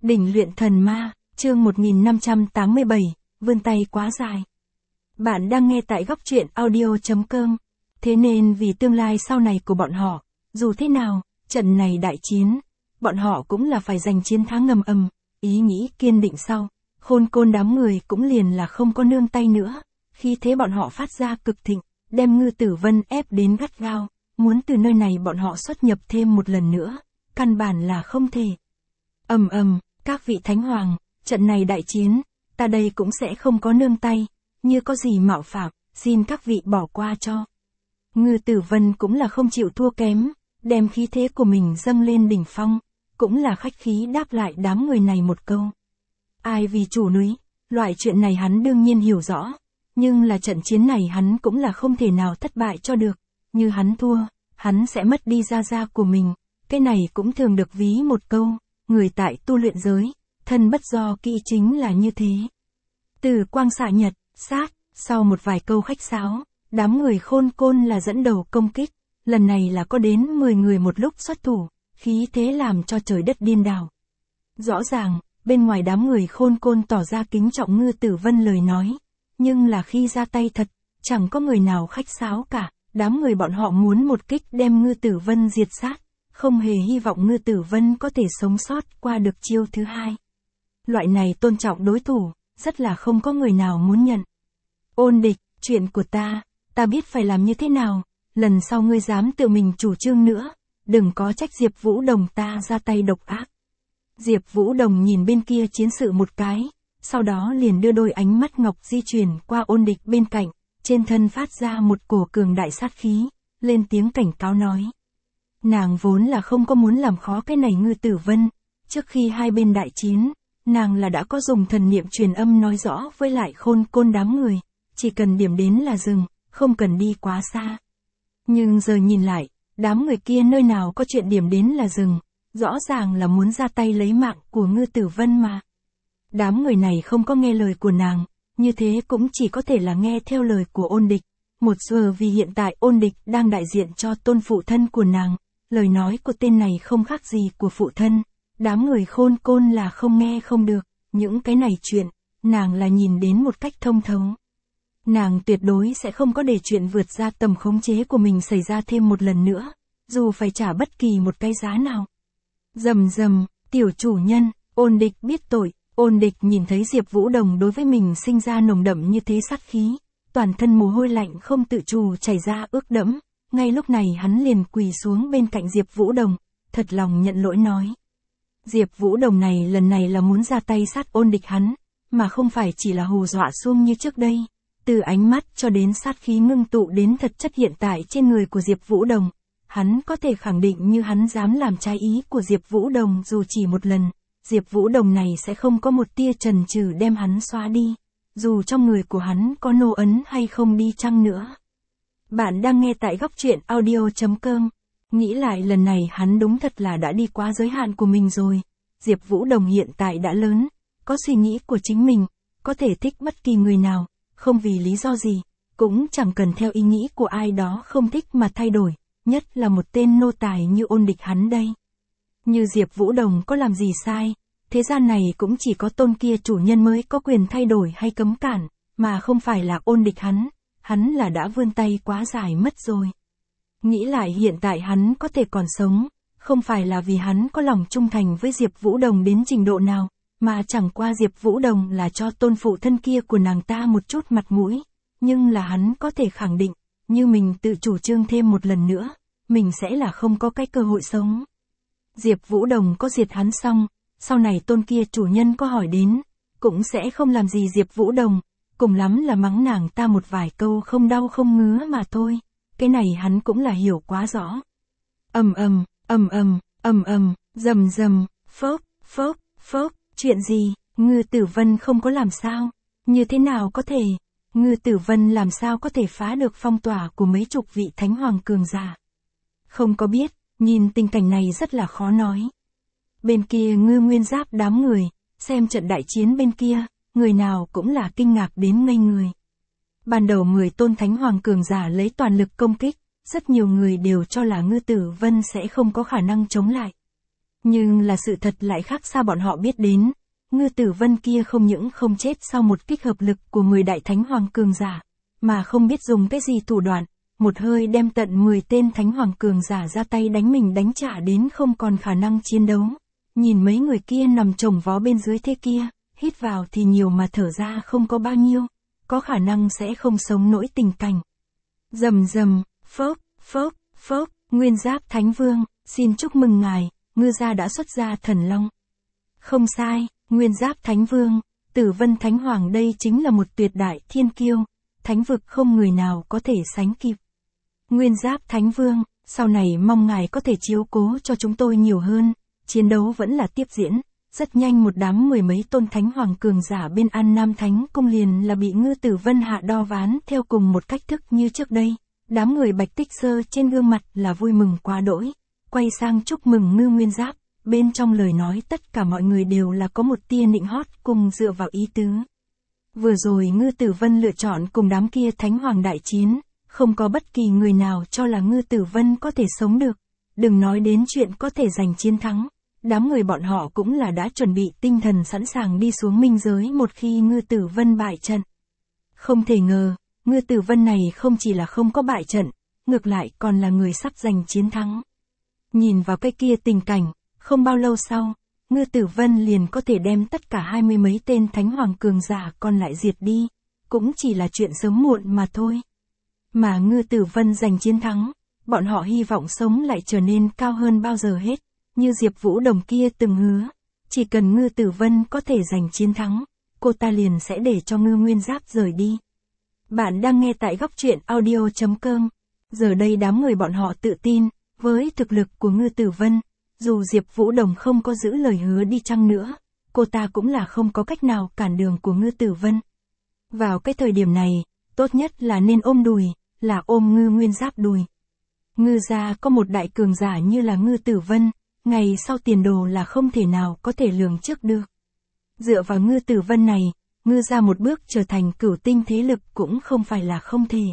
Đỉnh luyện thần ma, chương 1587, vươn tay quá dài. Bạn đang nghe tại góc truyện audio.com. Thế nên vì tương lai sau này của bọn họ, dù thế nào, trận này đại chiến, bọn họ cũng là phải giành chiến thắng ngầm ầm, ý nghĩ kiên định sau. Khôn côn đám người cũng liền là không có nương tay nữa, khi thế bọn họ phát ra cực thịnh, đem Ngư Tử Vân ép đến gắt gao, muốn từ nơi này bọn họ xuất nhập thêm một lần nữa, căn bản là không thể. Các vị thánh hoàng, trận này đại chiến, ta đây cũng sẽ không có nương tay, như có gì mạo phạm, xin các vị bỏ qua cho. Ngư Tử Vân cũng là không chịu thua kém, đem khí thế của mình dâng lên đỉnh phong, cũng là khách khí đáp lại đám người này một câu. Ai vì chủ núi, loại chuyện này hắn đương nhiên hiểu rõ, nhưng là trận chiến này hắn cũng là không thể nào thất bại cho được, như hắn thua, hắn sẽ mất đi gia gia của mình, cái này cũng thường được ví một câu, người tại tu luyện giới, thân bất do kỹ chính là như thế. Từ quang xạ nhật, sát, sau một vài câu khách sáo, đám người khôn côn là dẫn đầu công kích, lần này là có đến 10 người một lúc xuất thủ, khí thế làm cho trời đất điên đảo. Rõ ràng, bên ngoài đám người khôn côn tỏ ra kính trọng Ngư Tử Vân lời nói, nhưng là khi ra tay thật, chẳng có người nào khách sáo cả, đám người bọn họ muốn một kích đem Ngư Tử Vân diệt sát, không hề hy vọng Ngư Tử Vân có thể sống sót qua được chiêu thứ hai. Loại này tôn trọng đối thủ, rất là không có người nào muốn nhận. Ôn địch, chuyện của ta biết phải làm như thế nào, lần sau ngươi dám tự mình chủ trương nữa, đừng có trách Diệp Vũ Đồng ta ra tay độc ác. Diệp Vũ Đồng nhìn bên kia chiến sự một cái, sau đó liền đưa đôi ánh mắt ngọc di chuyển qua ôn địch bên cạnh, trên thân phát ra một cổ cường đại sát khí, lên tiếng cảnh cáo nói. Nàng vốn là không có muốn làm khó cái này Ngư Tử Vân, trước khi hai bên đại chiến, nàng là đã có dùng thần niệm truyền âm nói rõ với lại khôn côn đám người, chỉ cần điểm đến là dừng, không cần đi quá xa. Nhưng giờ nhìn lại, đám người kia nơi nào có chuyện điểm đến là dừng, rõ ràng là muốn ra tay lấy mạng của Ngư Tử Vân mà. Đám người này không có nghe lời của nàng, như thế cũng chỉ có thể là nghe theo lời của ôn địch. Một giờ vì hiện tại ôn địch đang đại diện cho tôn phụ thân của nàng, lời nói của tên này không khác gì của phụ thân. Đám người khôn côn là không nghe không được, những cái này chuyện, nàng là nhìn đến một cách thông thấu. Nàng tuyệt đối sẽ không có để chuyện vượt ra tầm khống chế của mình xảy ra thêm một lần nữa, dù phải trả bất kỳ một cái giá nào. Rầm, tiểu chủ nhân, ôn địch biết tội, ôn địch nhìn thấy Diệp Vũ Đồng đối với mình sinh ra nồng đậm như thế sát khí, toàn thân mồ hôi lạnh không tự chủ chảy ra ướt đẫm, ngay lúc này hắn liền quỳ xuống bên cạnh Diệp Vũ Đồng, thật lòng nhận lỗi nói. Diệp Vũ Đồng này lần này là muốn ra tay sát ôn địch hắn, mà không phải chỉ là hù dọa xuông như trước đây. Từ ánh mắt cho đến sát khí ngưng tụ đến thật chất hiện tại trên người của Diệp Vũ Đồng, hắn có thể khẳng định như hắn dám làm trái ý của Diệp Vũ Đồng dù chỉ một lần, Diệp Vũ Đồng này sẽ không có một tia chần chừ đem hắn xóa đi, dù trong người của hắn có nô ấn hay không đi chăng nữa. Bạn đang nghe tại góc truyện audio.com. Nghĩ lại lần này hắn đúng thật là đã đi quá giới hạn của mình rồi. Diệp Vũ Đồng hiện tại đã lớn, có suy nghĩ của chính mình, có thể thích bất kỳ người nào, không vì lý do gì, cũng chẳng cần theo ý nghĩ của ai đó không thích mà thay đổi, nhất là một tên nô tài như ôn địch hắn đây. Như Diệp Vũ Đồng có làm gì sai, thế gian này cũng chỉ có tôn kia chủ nhân mới có quyền thay đổi hay cấm cản, mà không phải là ôn địch hắn là đã vươn tay quá dài mất rồi. Nghĩ lại hiện tại hắn có thể còn sống, không phải là vì hắn có lòng trung thành với Diệp Vũ Đồng đến trình độ nào, mà chẳng qua Diệp Vũ Đồng là cho tôn phụ thân kia của nàng ta một chút mặt mũi, nhưng là hắn có thể khẳng định, như mình tự chủ trương thêm một lần nữa, mình sẽ là không có cái cơ hội sống. Diệp Vũ Đồng có diệt hắn xong, sau này tôn kia chủ nhân có hỏi đến, cũng sẽ không làm gì Diệp Vũ Đồng, cùng lắm là mắng nàng ta một vài câu không đau không ngứa mà thôi. Cái này hắn cũng là hiểu quá rõ. Rầm, phốc, chuyện gì, Ngư Tử Vân không có làm sao, như thế nào có thể, Ngư Tử Vân làm sao có thể phá được phong tỏa của mấy chục vị thánh hoàng cường giả. Không có biết, nhìn tình cảnh này rất là khó nói. Bên kia Ngư Nguyên Giáp đám người, xem trận đại chiến bên kia, người nào cũng là kinh ngạc đến ngây người. Ban đầu 10 tôn thánh hoàng cường giả lấy toàn lực công kích, rất nhiều người đều cho là Ngư Tử Vân sẽ không có khả năng chống lại. Nhưng là sự thật lại khác xa bọn họ biết đến. Ngư Tử Vân kia không những không chết sau một kích hợp lực của 10 đại thánh hoàng cường giả, mà không biết dùng cái gì thủ đoạn, một hơi đem tận 10 tên thánh hoàng cường giả ra tay đánh mình đánh trả đến không còn khả năng chiến đấu. Nhìn mấy người kia nằm chồng vó bên dưới thế kia, hít vào thì nhiều mà thở ra không có bao nhiêu, có khả năng sẽ không sống nổi tình cảnh. Rầm rầm, phốc, phốc, phốc, Nguyên Giáp Thánh Vương, xin chúc mừng ngài, ngư gia đã xuất ra thần long. Không sai, Nguyên Giáp Thánh Vương, Tử Vân Thánh Hoàng đây chính là một tuyệt đại thiên kiêu, thánh vực không người nào có thể sánh kịp. Nguyên Giáp Thánh Vương, sau này mong ngài có thể chiếu cố cho chúng tôi nhiều hơn, chiến đấu vẫn là tiếp diễn. Rất nhanh một đám 10 mấy tôn thánh hoàng cường giả bên An Nam Thánh Cung liền là bị Ngư Tử Vân hạ đo ván theo cùng một cách thức như trước đây. Đám người Bạch Tích Sơ trên gương mặt là vui mừng quá đỗi, quay sang chúc mừng Ngư Nguyên Giáp, bên trong lời nói tất cả mọi người đều là có một tia nịnh hót cùng dựa vào ý tứ. Vừa rồi Ngư Tử Vân lựa chọn cùng đám kia thánh hoàng đại chiến, không có bất kỳ người nào cho là Ngư Tử Vân có thể sống được, đừng nói đến chuyện có thể giành chiến thắng. Đám người bọn họ cũng là đã chuẩn bị tinh thần sẵn sàng đi xuống minh giới một khi Ngư Tử Vân bại trận. Không thể ngờ, Ngư Tử Vân này không chỉ là không có bại trận, ngược lại còn là người sắp giành chiến thắng. Nhìn vào cái kia tình cảnh, không bao lâu sau, Ngư Tử Vân liền có thể đem tất cả 20 mấy tên thánh hoàng cường giả còn lại diệt đi, cũng chỉ là chuyện sớm muộn mà thôi. Mà Ngư Tử Vân giành chiến thắng, bọn họ hy vọng sống lại trở nên cao hơn bao giờ hết. Như Diệp Vũ Đồng kia từng hứa, chỉ cần Ngư Tử Vân có thể giành chiến thắng, cô ta liền sẽ để cho Ngư Nguyên Giáp rời đi. Bạn đang nghe tại góc truyện audio.com. Giờ đây đám người bọn họ tự tin, với thực lực của Ngư Tử Vân, dù Diệp Vũ Đồng không có giữ lời hứa đi chăng nữa, cô ta cũng là không có cách nào cản đường của Ngư Tử Vân. Vào cái thời điểm này, tốt nhất là nên ôm đùi, là ôm Ngư Nguyên Giáp đùi. Ngư gia có một đại cường giả như là Ngư Tử Vân, ngày sau tiền đồ là không thể nào có thể lường trước được. Dựa vào Ngư Tử Vân này, Ngư gia một bước trở thành cửu tinh thế lực cũng không phải là không thể.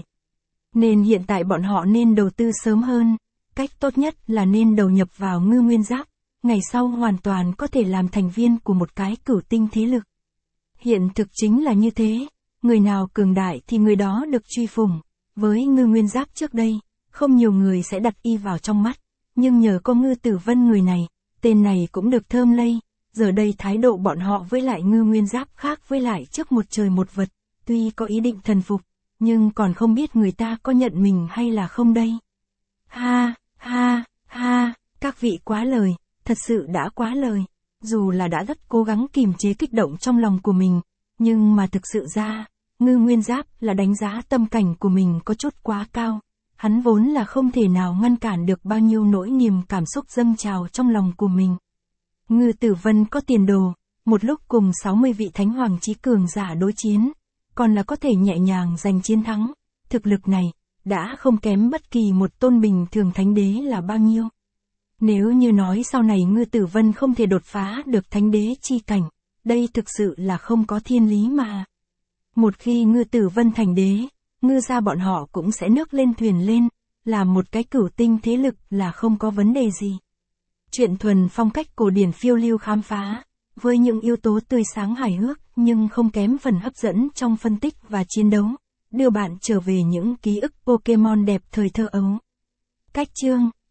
Nên hiện tại bọn họ nên đầu tư sớm hơn, cách tốt nhất là nên đầu nhập vào Ngư Nguyên Giáp, ngày sau hoàn toàn có thể làm thành viên của một cái cửu tinh thế lực. Hiện thực chính là như thế, người nào cường đại thì người đó được truy phủng, với Ngư Nguyên Giáp trước đây, không nhiều người sẽ đặt y vào trong mắt. Nhưng nhờ có Ngư Tử Vân người này, tên này cũng được thơm lây, giờ đây thái độ bọn họ với lại Ngư Nguyên Giáp khác với lại trước một trời một vật, tuy có ý định thần phục, nhưng còn không biết người ta có nhận mình hay là không đây. Ha, ha, ha, các vị quá lời, thật sự đã quá lời, dù là đã rất cố gắng kìm chế kích động trong lòng của mình, nhưng mà thực sự ra, Ngư Nguyên Giáp là đánh giá tâm cảnh của mình có chút quá cao. Hắn vốn là không thể nào ngăn cản được bao nhiêu nỗi niềm cảm xúc dâng trào trong lòng của mình. Ngư Tử Vân có tiền đồ, một lúc cùng 60 vị thánh hoàng chí cường giả đối chiến, còn là có thể nhẹ nhàng giành chiến thắng, thực lực này, đã không kém bất kỳ một tôn bình thường thánh đế là bao nhiêu. Nếu như nói sau này Ngư Tử Vân không thể đột phá được thánh đế chi cảnh, đây thực sự là không có thiên lý mà. Một khi Ngư Tử Vân thành đế, Ngư gia bọn họ cũng sẽ nước lên thuyền lên, làm một cái cửu tinh thế lực là không có vấn đề gì. Chuyện thuần phong cách cổ điển phiêu lưu khám phá, với những yếu tố tươi sáng hài hước nhưng không kém phần hấp dẫn trong phân tích và chiến đấu, đưa bạn trở về những ký ức Pokemon đẹp thời thơ ấu. Cách chương